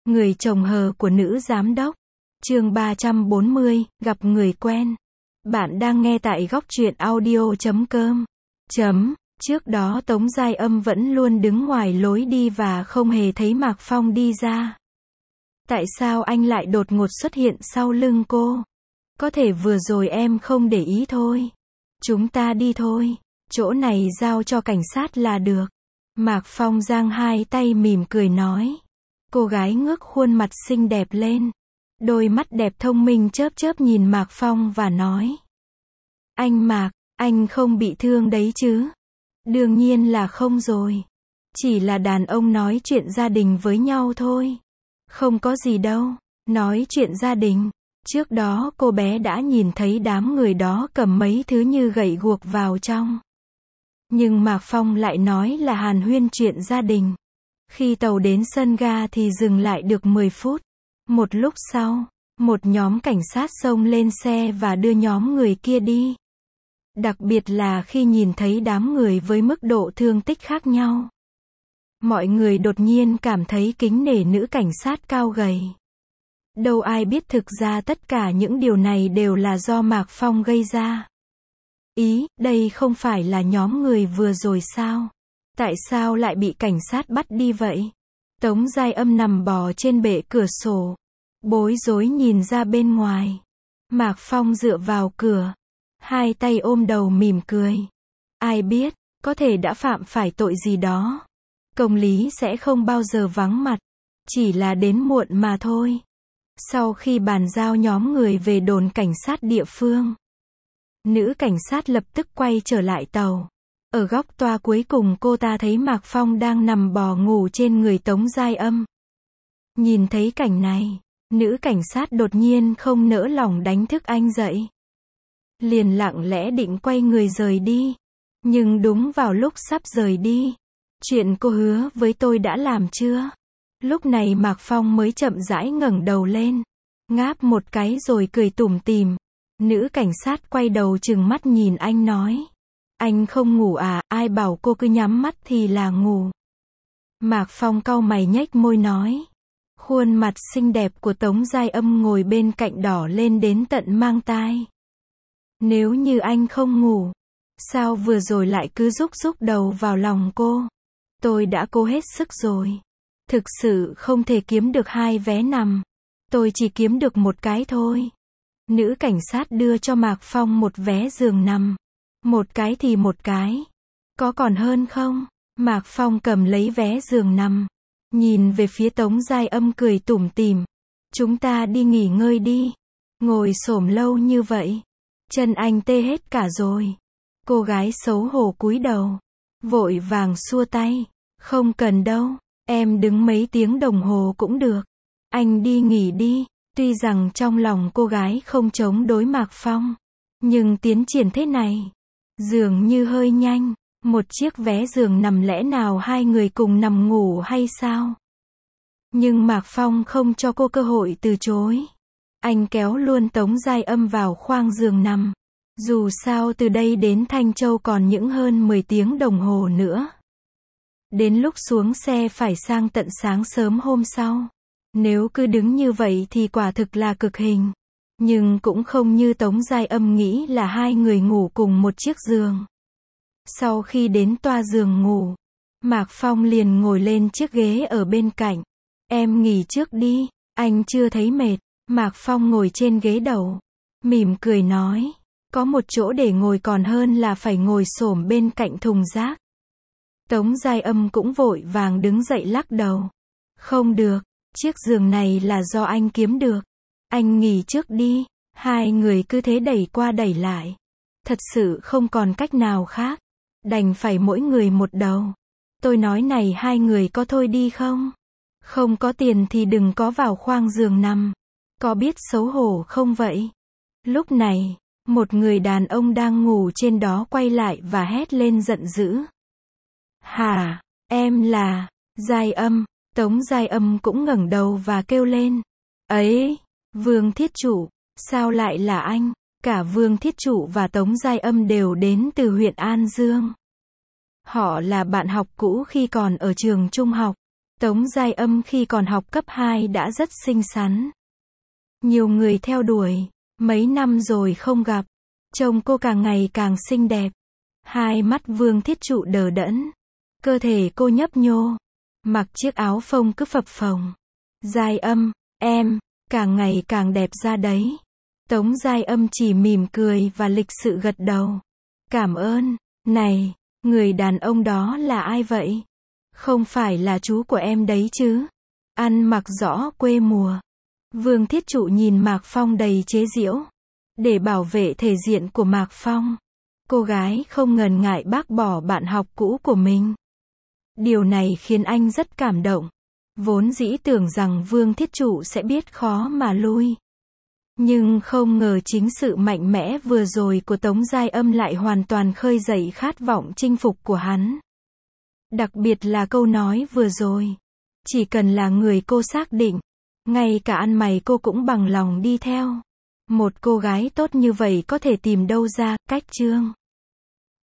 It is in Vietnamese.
Người chồng hờ của nữ giám đốc. Chương 340, gặp người quen. Bạn đang nghe tại góc truyện audio.com. Trước đó Tống Giai Âm vẫn luôn đứng ngoài lối đi và không hề thấy Mạc Phong đi ra. Tại sao anh lại đột ngột xuất hiện sau lưng cô? Có thể vừa rồi em không để ý thôi. Chúng ta đi thôi. Chỗ này giao cho cảnh sát là được. Mạc Phong giang hai tay mỉm cười nói. Cô gái ngước khuôn mặt xinh đẹp lên. Đôi mắt đẹp thông minh chớp chớp nhìn Mạc Phong và nói. Anh Mạc, anh không bị thương đấy chứ? Đương nhiên là không rồi. Chỉ là đàn ông nói chuyện gia đình với nhau thôi. Không có gì đâu. Nói chuyện gia đình. Trước đó cô bé đã nhìn thấy đám người đó cầm mấy thứ như gậy guộc vào trong. Nhưng Mạc Phong lại nói là hàn huyên chuyện gia đình. Khi tàu đến sân ga thì dừng lại được 10 phút. Một lúc sau, một nhóm cảnh sát xông lên xe và đưa nhóm người kia đi. Đặc biệt là khi nhìn thấy đám người với mức độ thương tích khác nhau. Mọi người đột nhiên cảm thấy kính nể nữ cảnh sát cao gầy. Đâu ai biết thực ra tất cả những điều này đều là do Mạc Phong gây ra. Đây không phải là nhóm người vừa rồi sao? Tại sao lại bị cảnh sát bắt đi vậy? Tống Giai Âm nằm bò trên bệ cửa sổ, bối rối nhìn ra bên ngoài. Mạc Phong dựa vào cửa, hai tay ôm đầu mỉm cười. Ai biết, có thể đã phạm phải tội gì đó. Công lý sẽ không bao giờ vắng mặt, chỉ là đến muộn mà thôi. Sau khi bàn giao nhóm người về đồn cảnh sát địa phương, nữ cảnh sát lập tức quay trở lại tàu. Ở góc toa cuối cùng cô ta thấy Mạc Phong đang nằm bò ngủ trên người Tống Giai Âm. Nhìn thấy cảnh này, nữ cảnh sát đột nhiên không nỡ lòng đánh thức anh dậy. Liền lặng lẽ định quay người rời đi. Nhưng đúng vào lúc sắp rời đi, chuyện cô hứa với tôi đã làm chưa? Lúc này Mạc Phong mới chậm rãi ngẩng đầu lên, ngáp một cái rồi cười tủm tỉm. Nữ cảnh sát quay đầu trừng mắt nhìn anh nói. Anh không ngủ à, ai bảo cô cứ nhắm mắt thì là ngủ. Mạc Phong cau mày nhếch môi nói. Khuôn mặt xinh đẹp của Tống Giai Âm ngồi bên cạnh đỏ lên đến tận mang tai. Nếu như anh không ngủ, sao vừa rồi lại cứ rúc đầu vào lòng cô? Tôi đã cố hết sức rồi. Thực sự không thể kiếm được 2 vé nằm. Tôi chỉ kiếm được 1 cái thôi. Nữ cảnh sát đưa cho Mạc Phong 1 vé giường nằm. 1 cái thì 1 cái. Có còn hơn không? Mạc Phong cầm lấy vé giường nằm. Nhìn về phía Tống Giai Âm cười tủm tỉm. Chúng ta đi nghỉ ngơi đi. Ngồi xổm lâu như vậy. Chân anh tê hết cả rồi. Cô gái xấu hổ cúi đầu. Vội vàng xua tay. Không cần đâu. Em đứng mấy tiếng đồng hồ cũng được. Anh đi nghỉ đi. Tuy rằng trong lòng cô gái không chống đối Mạc Phong. Nhưng tiến triển thế này dường như hơi nhanh. Một chiếc vé giường nằm lẽ nào 2 người cùng nằm ngủ hay sao? Nhưng Mạc Phong không cho cô cơ hội từ chối. Anh kéo luôn Tống Giai Âm vào khoang giường nằm. Dù sao từ đây đến Thanh Châu còn những hơn 10 tiếng đồng hồ nữa. Đến lúc xuống xe phải sang tận sáng sớm hôm sau. Nếu cứ đứng như vậy thì quả thực là cực hình. Nhưng cũng không như Tống Giai Âm nghĩ là 2 người ngủ cùng một chiếc giường. Sau khi đến toa giường ngủ, Mạc Phong liền ngồi lên chiếc ghế ở bên cạnh. Em nghỉ trước đi, anh chưa thấy mệt. Mạc Phong ngồi trên ghế đầu, mỉm cười nói. Có một chỗ để ngồi còn hơn là phải ngồi xổm bên cạnh thùng rác. Tống Giai Âm cũng vội vàng đứng dậy lắc đầu. Không được, chiếc giường này là do anh kiếm được. Anh nghỉ trước đi. 2 người cứ thế đẩy qua đẩy lại. Thật sự không còn cách nào khác. Đành phải mỗi người một đầu. Tôi nói này 2 người có thôi đi không? Không có tiền thì đừng có vào khoang giường nằm. Có biết xấu hổ không vậy? Lúc này, một người đàn ông đang ngủ trên đó quay lại và hét lên giận dữ. Hả? Em là Giai Âm. Tống Giai Âm cũng ngẩng đầu và kêu lên. Ấy, Vương Thiết Trụ, sao lại là anh? Cả Vương Thiết Trụ và Tống Giai Âm đều đến từ huyện An Dương. Họ là bạn học cũ khi còn ở trường trung học. Tống Giai Âm khi còn học cấp 2 đã rất xinh xắn. Nhiều người theo đuổi, mấy năm rồi không gặp. Trông cô càng ngày càng xinh đẹp. Hai mắt Vương Thiết Trụ đờ đẫn. Cơ thể cô nhấp nhô. Mặc chiếc áo phông cứ phập phồng. Giai Âm, em, càng ngày càng đẹp ra đấy. Tống Giai Âm chỉ mỉm cười và lịch sự gật đầu. Cảm ơn. Này, người đàn ông đó là ai vậy? Không phải là chú của em đấy chứ? Ăn mặc rõ quê mùa. Vương Thiết Trụ nhìn Mạc Phong đầy chế giễu. Để bảo vệ thể diện của Mạc Phong, cô gái không ngần ngại bác bỏ bạn học cũ của mình. Điều này khiến anh rất cảm động. Vốn dĩ tưởng rằng Vương Thiết Trụ sẽ biết khó mà lui. Nhưng không ngờ chính sự mạnh mẽ vừa rồi của Tống Giai Âm lại hoàn toàn khơi dậy khát vọng chinh phục của hắn. Đặc biệt là câu nói vừa rồi. Chỉ cần là người cô xác định, ngay cả ăn mày cô cũng bằng lòng đi theo. Một cô gái tốt như vậy có thể tìm đâu ra, cách Trương